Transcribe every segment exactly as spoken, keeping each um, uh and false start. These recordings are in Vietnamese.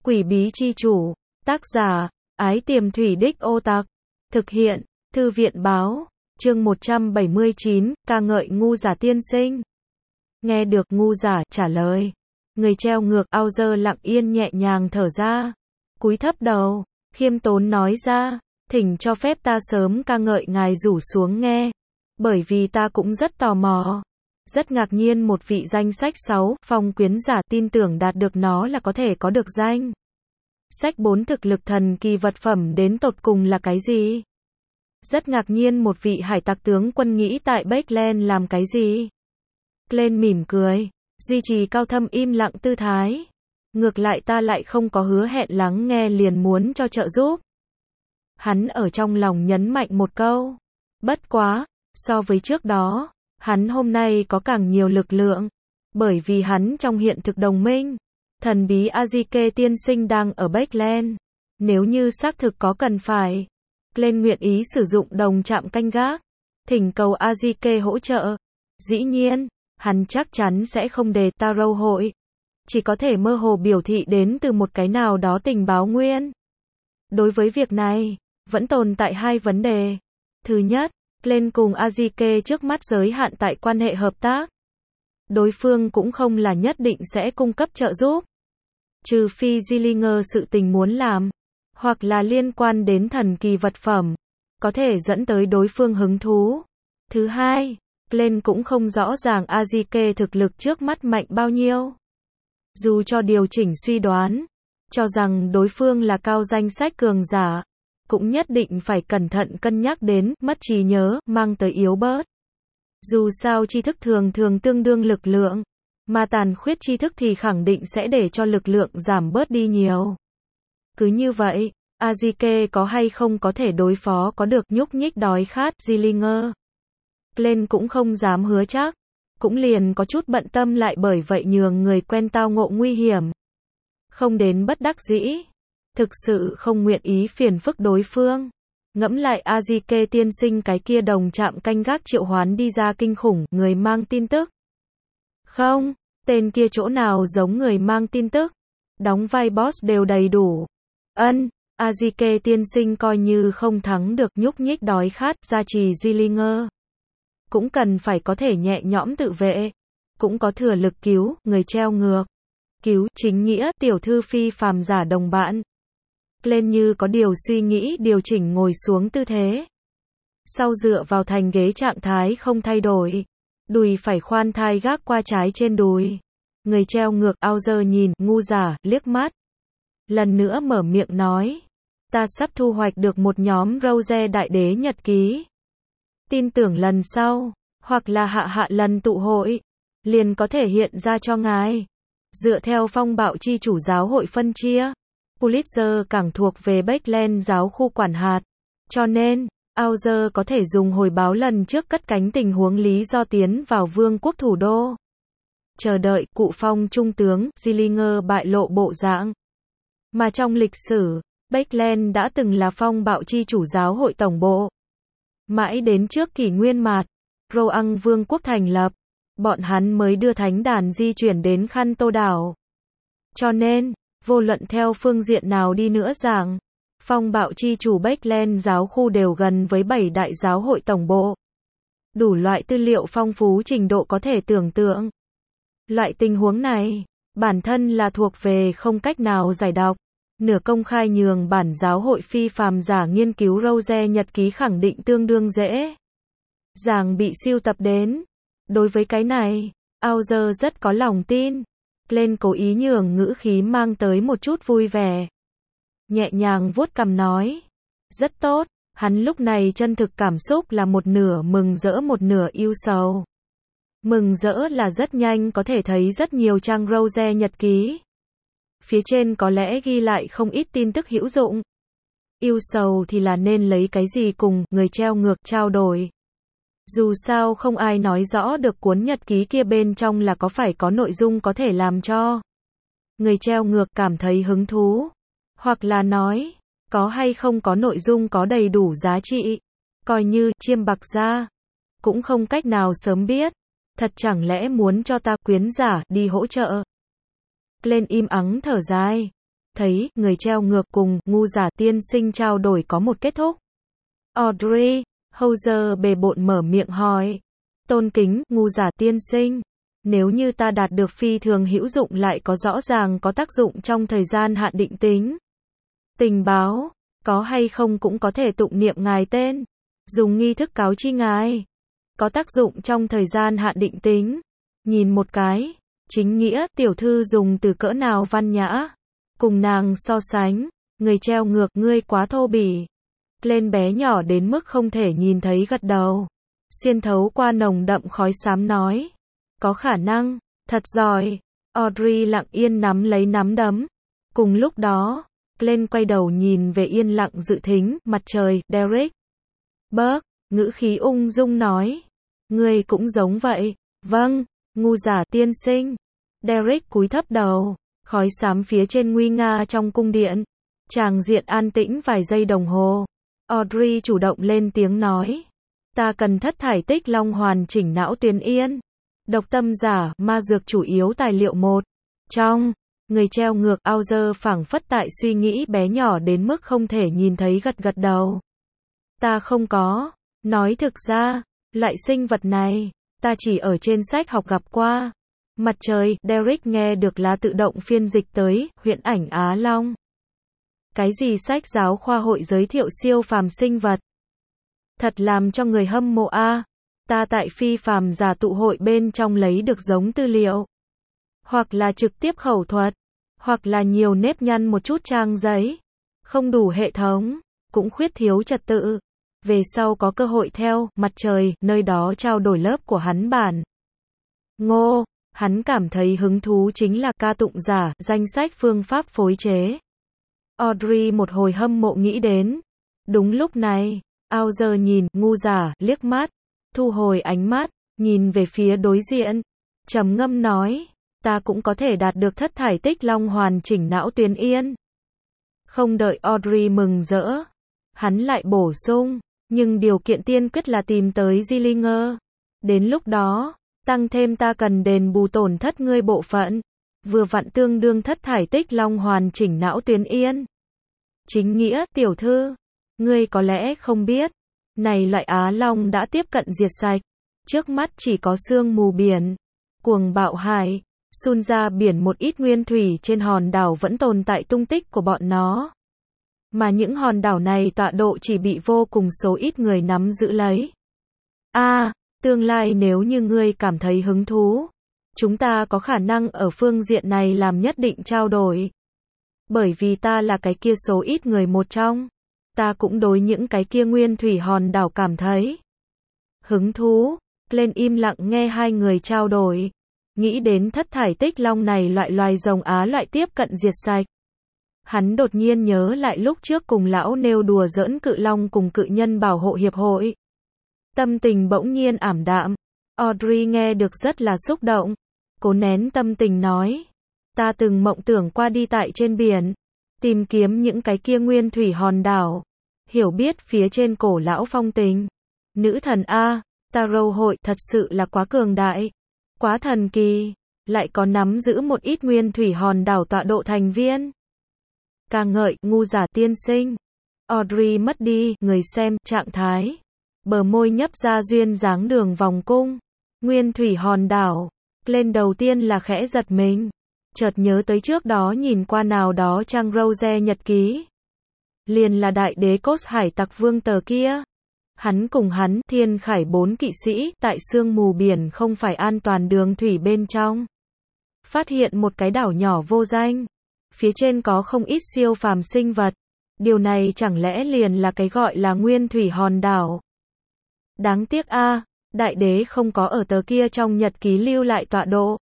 Quỷ bí chi chủ, tác giả, Ái Tiềm Thủy Đích Ô Tặc, thực hiện, Thư viện báo, chương một trăm bảy mươi chín, ca ngợi ngu giả tiên sinh. Nghe được ngu giả trả lời, người treo ngược Auger lặng yên nhẹ nhàng thở ra, cúi thấp đầu, khiêm tốn nói ra, thỉnh cho phép ta sớm ca ngợi ngài rủ xuống nghe, bởi vì ta cũng rất tò mò. Rất ngạc nhiên một vị danh sách sáu, phong quyến giả tin tưởng đạt được nó là có thể có được danh sách bốn thực lực thần kỳ vật phẩm đến tột cùng là cái gì? Rất ngạc nhiên một vị hải tặc tướng quân nghĩ tại Bakeland làm cái gì? Glenn mỉm cười, duy trì cao thâm im lặng tư thái. Ngược lại ta lại không có hứa hẹn lắng nghe liền muốn cho trợ giúp. Hắn ở trong lòng nhấn mạnh một câu. Bất quá, so với trước đó, hắn hôm nay có càng nhiều lực lượng, bởi vì hắn trong hiện thực đồng minh, thần bí Azike tiên sinh đang ở Bakeland. Nếu như xác thực có cần phải, Glenn nguyện ý sử dụng đồng trạm canh gác, thỉnh cầu Azike hỗ trợ. Dĩ nhiên, hắn chắc chắn sẽ không đề Taro hội, chỉ có thể mơ hồ biểu thị đến từ một cái nào đó tình báo nguyên. Đối với việc này, vẫn tồn tại hai vấn đề. Thứ nhất, Glenn cùng Azike trước mắt giới hạn tại quan hệ hợp tác. Đối phương cũng không là nhất định sẽ cung cấp trợ giúp. Trừ phi Zillinger sự tình muốn làm, hoặc là liên quan đến thần kỳ vật phẩm, có thể dẫn tới đối phương hứng thú. Thứ hai, Glenn cũng không rõ ràng Azike thực lực trước mắt mạnh bao nhiêu. Dù cho điều chỉnh suy đoán, cho rằng đối phương là cao danh sách cường giả, cũng nhất định phải cẩn thận cân nhắc đến mất trí nhớ mang tới yếu bớt. Dù sao tri thức thường thường tương đương lực lượng, mà tàn khuyết tri thức thì khẳng định sẽ để cho lực lượng giảm bớt đi nhiều. Cứ như vậy, Azike có hay không có thể đối phó có được nhúc nhích đói khát Zillinger? Glenn cũng không dám hứa chắc, cũng liền có chút bận tâm lại bởi vậy nhường người quen tao ngộ nguy hiểm. Không đến bất đắc dĩ, thực sự không nguyện ý phiền phức đối phương. Ngẫm lại Azike tiên sinh cái kia đồng trạm canh gác triệu hoán đi ra kinh khủng, người mang tin tức. Không, tên kia chỗ nào giống người mang tin tức. Đóng vai boss đều đầy đủ. Ân, Azike tiên sinh coi như không thắng được nhúc nhích đói khát gia trì Zillinger, cũng cần phải có thể nhẹ nhõm tự vệ, cũng có thừa lực cứu người treo ngược, cứu chính nghĩa tiểu thư phi phàm giả đồng bạn. Lên như có điều suy nghĩ điều chỉnh ngồi xuống tư thế. Sau dựa vào thành ghế trạng thái không thay đổi, đùi phải khoan thai gác qua trái trên đùi. Người treo ngược Auger nhìn ngu giả liếc mắt. Lần nữa mở miệng nói, ta sắp thu hoạch được một nhóm Rose đại đế nhật ký. Tin tưởng lần sau, hoặc là hạ hạ lần tụ hội, liền có thể hiện ra cho ngài. Dựa theo phong bạo chi chủ giáo hội phân chia, Pulitzer càng thuộc về Bakeland giáo khu quản hạt. Cho nên, Auger có thể dùng hồi báo lần trước cất cánh tình huống lý do tiến vào vương quốc thủ đô. Chờ đợi cụ phong trung tướng Zillinger bại lộ bộ dạng. Mà trong lịch sử, Bakeland đã từng là phong bạo chi chủ giáo hội tổng bộ. Mãi đến trước kỷ nguyên mạt, Roang vương quốc thành lập, bọn hắn mới đưa thánh đàn di chuyển đến Khăn Tô đảo. Cho nên, vô luận theo phương diện nào đi nữa rằng, phong bạo chi chủ Bakeland giáo khu đều gần với bảy đại giáo hội tổng bộ. Đủ loại tư liệu phong phú trình độ có thể tưởng tượng. Loại tình huống này, bản thân là thuộc về không cách nào giải đọc. Nửa công khai nhường bản giáo hội phi phàm giả nghiên cứu Rose nhật ký khẳng định tương đương dễ dàng bị siêu tập đến. Đối với cái này, Auger rất có lòng tin. Glenn cố ý nhường ngữ khí mang tới một chút vui vẻ. Nhẹ nhàng vuốt cằm nói. Rất tốt, hắn lúc này chân thực cảm xúc là một nửa mừng rỡ một nửa ưu sầu. Mừng rỡ là rất nhanh có thể thấy rất nhiều trang Rose nhật ký. Phía trên có lẽ ghi lại không ít tin tức hữu dụng. Ưu sầu thì là nên lấy cái gì cùng người treo ngược trao đổi. Dù sao không ai nói rõ được cuốn nhật ký kia bên trong là có phải có nội dung có thể làm cho người treo ngược cảm thấy hứng thú. Hoặc là nói, có hay không có nội dung có đầy đủ giá trị. Coi như chiêm bạc ra, cũng không cách nào sớm biết. Thật chẳng lẽ muốn cho ta quyến giả đi hỗ trợ. Glenn im ắng thở dài. thấy, người treo ngược cùng, ngu giả tiên sinh trao đổi có một kết thúc. Audrey, Hauser bề bộn mở miệng hỏi. Tôn kính, ngu giả tiên sinh. Nếu như ta đạt được phi thường hữu dụng lại có rõ ràng có tác dụng trong thời gian hạn định tính. Tình báo, có hay không cũng có thể tụng niệm ngài tên. Dùng nghi thức cáo chi ngài. Có tác dụng trong thời gian hạn định tính. Nhìn một cái. Chính nghĩa, tiểu thư dùng từ cỡ nào văn nhã. Cùng nàng so sánh. Người treo ngược, ngươi quá thô bỉ. Lên bé nhỏ đến mức không thể nhìn thấy gật đầu. Xuyên thấu qua nồng đậm khói xám nói. Có khả năng, thật giỏi. Audrey lặng yên nắm lấy nắm đấm. Cùng lúc đó, Glenn quay đầu nhìn về yên lặng dự thính, mặt trời, Derek. Burke, ngữ khí ung dung nói. Ngươi cũng giống vậy. Vâng, ngu giả tiên sinh. Derek cúi thấp đầu. Khói xám phía trên nguy nga trong cung điện. Tràng diện an tĩnh vài giây đồng hồ. Audrey chủ động lên tiếng nói. Ta cần thất thải tích long hoàn chỉnh não tuyến yên. Độc tâm giả, ma dược chủ yếu tài liệu một. Trong, người treo ngược Hauser phảng phất tại suy nghĩ bé nhỏ đến mức không thể nhìn thấy gật gật đầu. Ta không có. Nói thực ra, loại sinh vật này, ta chỉ ở trên sách học gặp qua. Mặt trời, Derek nghe được là tự động phiên dịch tới, huyễn ảnh Á Long. Cái gì sách giáo khoa hội giới thiệu siêu phàm sinh vật? Thật làm cho người hâm mộ a. Ta tại phi phàm giả tụ hội bên trong lấy được giống tư liệu. Hoặc là trực tiếp khẩu thuật. Hoặc là nhiều nếp nhăn một chút trang giấy. Không đủ hệ thống. Cũng khuyết thiếu trật tự. Về sau có cơ hội theo, mặt trời, nơi đó trao đổi lớp của hắn bản. Ngô, hắn cảm thấy hứng thú chính là ca tụng giả, danh sách phương pháp phối chế. Audrey một hồi hâm mộ nghĩ đến. Đúng lúc này, Hauser nhìn, ngu giả, liếc mắt. Thu hồi ánh mắt, nhìn về phía đối diện. Trầm ngâm nói, ta cũng có thể đạt được thất thải tích long hoàn chỉnh não tuyến yên. Không đợi Audrey mừng rỡ. Hắn lại bổ sung, nhưng điều kiện tiên quyết là tìm tới Gillinger. Đến lúc đó, tăng thêm ta cần đền bù tổn thất ngươi bộ phận. Vừa vặn tương đương thất thải tích long hoàn chỉnh não tuyến yên. Chính nghĩa, tiểu thư. Ngươi có lẽ không biết. Này loại Á Long đã tiếp cận diệt sạch. Trước mắt chỉ có sương mù biển. Cuồng bạo hải. Sun ra biển một ít nguyên thủy trên hòn đảo vẫn tồn tại tung tích của bọn nó. Mà những hòn đảo này tọa độ chỉ bị vô cùng số ít người nắm giữ lấy. A, à, tương lai nếu như ngươi cảm thấy hứng thú. Chúng ta có khả năng ở phương diện này làm nhất định trao đổi. Bởi vì ta là cái kia số ít người một trong. Ta cũng đối những cái kia nguyên thủy hòn đảo cảm thấy hứng thú. Lên im lặng nghe hai người trao đổi. Nghĩ đến thất thải tích long này loại loài rồng Á loại tiếp cận diệt sạch. Hắn đột nhiên nhớ lại lúc trước cùng lão nêu đùa giỡn cự long cùng cự nhân bảo hộ hiệp hội. Tâm tình bỗng nhiên ảm đạm. Audrey nghe được rất là xúc động. Cố nén tâm tình nói. Ta từng mộng tưởng qua đi tại trên biển. Tìm kiếm những cái kia nguyên thủy hòn đảo. Hiểu biết phía trên cổ lão phong tình. Nữ thần A, Tarot hội thật sự là quá cường đại. Quá thần kỳ. Lại có nắm giữ một ít nguyên thủy hòn đảo tọa độ thành viên. Ca ngợi, ngu giả tiên sinh. Audrey mất đi, người xem, trạng thái. Bờ môi nhấp ra duyên dáng đường vòng cung. Nguyên thủy hòn đảo. Lên đầu tiên là khẽ giật mình. Chợt nhớ tới trước đó nhìn qua nào đó trang Rose nhật ký. Liền là đại đế Cốt hải tặc vương tờ kia. Hắn cùng hắn, thiên khải bốn kỵ sĩ, tại sương mù biển không phải an toàn đường thủy bên trong. Phát hiện một cái đảo nhỏ vô danh. Phía trên có không ít siêu phàm sinh vật. Điều này chẳng lẽ liền là cái gọi là nguyên thủy hòn đảo. Đáng tiếc a, à, đại đế không có ở tờ kia trong nhật ký lưu lại tọa độ.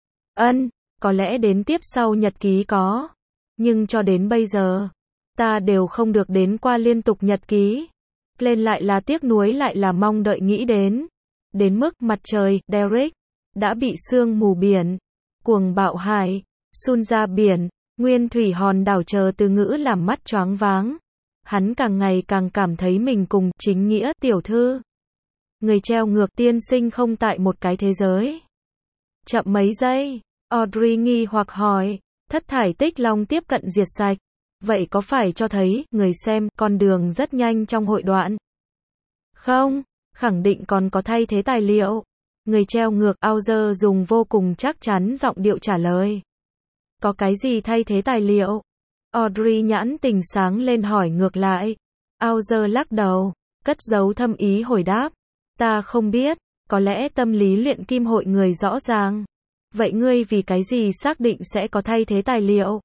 Ân, có lẽ đến tiếp sau nhật ký có. Nhưng cho đến bây giờ, ta đều không được đến qua liên tục nhật ký. Lên lại là tiếc nuối lại là mong đợi nghĩ đến. Đến mức mặt trời, Derek, đã bị sương mù biển, cuồng bạo hải, sun ra biển, nguyên thủy hòn đảo chờ từ ngữ làm mắt choáng váng. Hắn càng ngày càng cảm thấy mình cùng chính nghĩa tiểu thư. Người treo ngược tiên sinh không tại một cái thế giới. Chậm mấy giây, Audrey nghi hoặc hỏi. Thất thải tích long tiếp cận diệt sạch. Vậy có phải cho thấy, người xem, con đường rất nhanh trong hội đoạn? Không, khẳng định còn có thay thế tài liệu. Người treo ngược, Auger dùng vô cùng chắc chắn giọng điệu trả lời. Có cái gì thay thế tài liệu? Audrey nhãn tình sáng lên hỏi ngược lại. Auger lắc đầu, cất giấu thâm ý hồi đáp. Ta không biết, có lẽ tâm lý luyện kim hội người rõ ràng. Vậy ngươi vì cái gì xác định sẽ có thay thế tài liệu?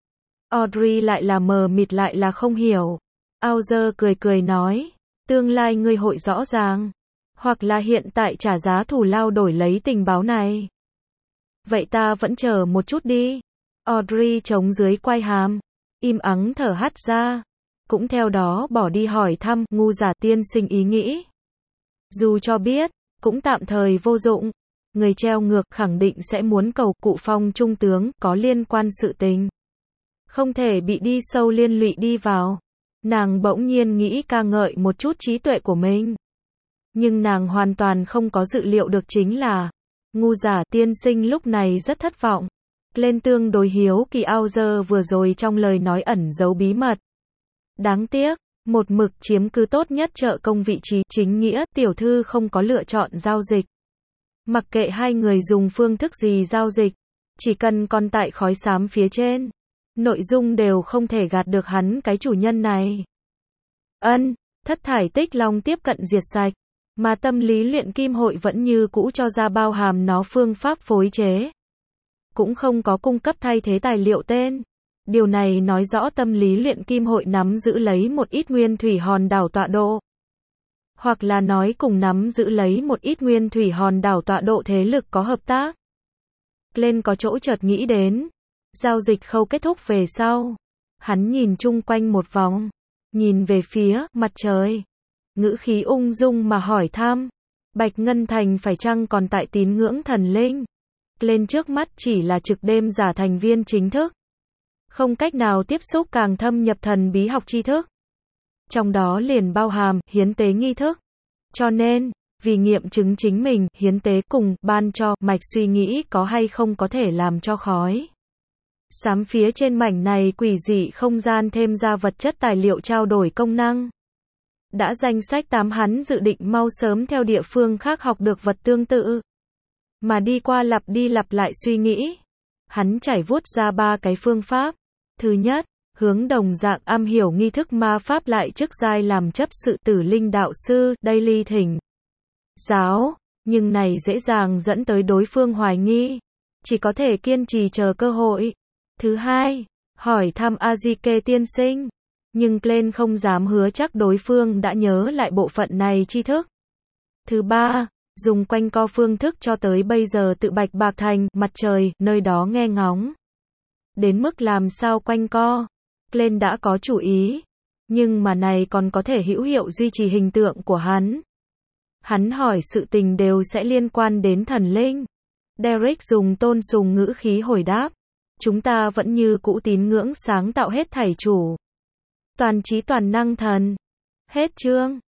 Audrey lại là mờ mịt lại là không hiểu. Auger cười cười nói, tương lai ngươi hội rõ ràng. Hoặc là hiện tại trả giá thù lao đổi lấy tình báo này. Vậy ta vẫn chờ một chút đi. Audrey chống dưới quai hàm, im ắng thở hắt ra. Cũng theo đó bỏ đi hỏi thăm ngu giả tiên sinh ý nghĩ. Dù cho biết, cũng tạm thời vô dụng. Người treo ngược khẳng định sẽ muốn cầu cụ phong trung tướng có liên quan sự tình. Không thể bị đi sâu liên lụy đi vào. Nàng bỗng nhiên nghĩ ca ngợi một chút trí tuệ của mình. Nhưng nàng hoàn toàn không có dự liệu được chính là ngu giả tiên sinh lúc này rất thất vọng. Lên tương đối hiếu kỳ Auger vừa rồi trong lời nói ẩn giấu bí mật. Đáng tiếc, một mực chiếm cứ tốt nhất trợ công vị trí chính nghĩa, tiểu thư không có lựa chọn giao dịch. Mặc kệ hai người dùng phương thức gì giao dịch, chỉ cần còn tại khói xám phía trên, nội dung đều không thể gạt được hắn cái chủ nhân này. Ân, thất thải tích long tiếp cận diệt sạch, mà tâm lý luyện kim hội vẫn như cũ cho ra bao hàm nó phương pháp phối chế. Cũng không có cung cấp thay thế tài liệu tên. Điều này nói rõ tâm lý luyện kim hội nắm giữ lấy một ít nguyên thủy hòn đảo tọa độ. Hoặc là nói cùng nắm giữ lấy một ít nguyên thủy hòn đảo tọa độ thế lực có hợp tác. Lên có chỗ chợt nghĩ đến. Giao dịch khâu kết thúc về sau. Hắn nhìn chung quanh một vòng. Nhìn về phía mặt trời. Ngữ khí ung dung mà hỏi thăm. Bạch Ngân Thành phải chăng còn tại tín ngưỡng thần linh? Lên trước mắt chỉ là trực đêm giả thành viên chính thức. Không cách nào tiếp xúc càng thâm nhập thần bí học tri thức. Trong đó liền bao hàm hiến tế nghi thức. Cho nên, vì nghiệm chứng chính mình, hiến tế cùng ban cho mạch suy nghĩ có hay không có thể làm cho khói xám phía trên mảnh này quỷ dị không gian thêm ra vật chất tài liệu trao đổi công năng. Đã danh sách tám hắn dự định mau sớm theo địa phương khác học được vật tương tự. Mà đi qua lặp đi lặp lại suy nghĩ. Hắn trải vuốt ra ba cái phương pháp. Thứ nhất, hướng đồng dạng am hiểu nghi thức ma pháp lại chức giai làm chấp sự tử linh đạo sư, Daily thỉnh giáo, nhưng này dễ dàng dẫn tới đối phương hoài nghi. Chỉ có thể kiên trì chờ cơ hội. Thứ hai, hỏi thăm Azike tiên sinh. Nhưng Glenn không dám hứa chắc đối phương đã nhớ lại bộ phận này tri thức. Thứ ba, dùng quanh co phương thức cho tới bây giờ tự Bạch Bạc Thành, mặt trời, nơi đó nghe ngóng. Đến mức làm sao quanh co, Glenn đã có chủ ý. Nhưng mà này còn có thể hữu hiệu duy trì hình tượng của hắn. Hắn hỏi sự tình đều sẽ liên quan đến thần linh. Derek dùng tôn sùng ngữ khí hồi đáp. Chúng ta vẫn như cũ tín ngưỡng sáng tạo hết thảy chủ. Toàn trí toàn năng thần. Hết chương.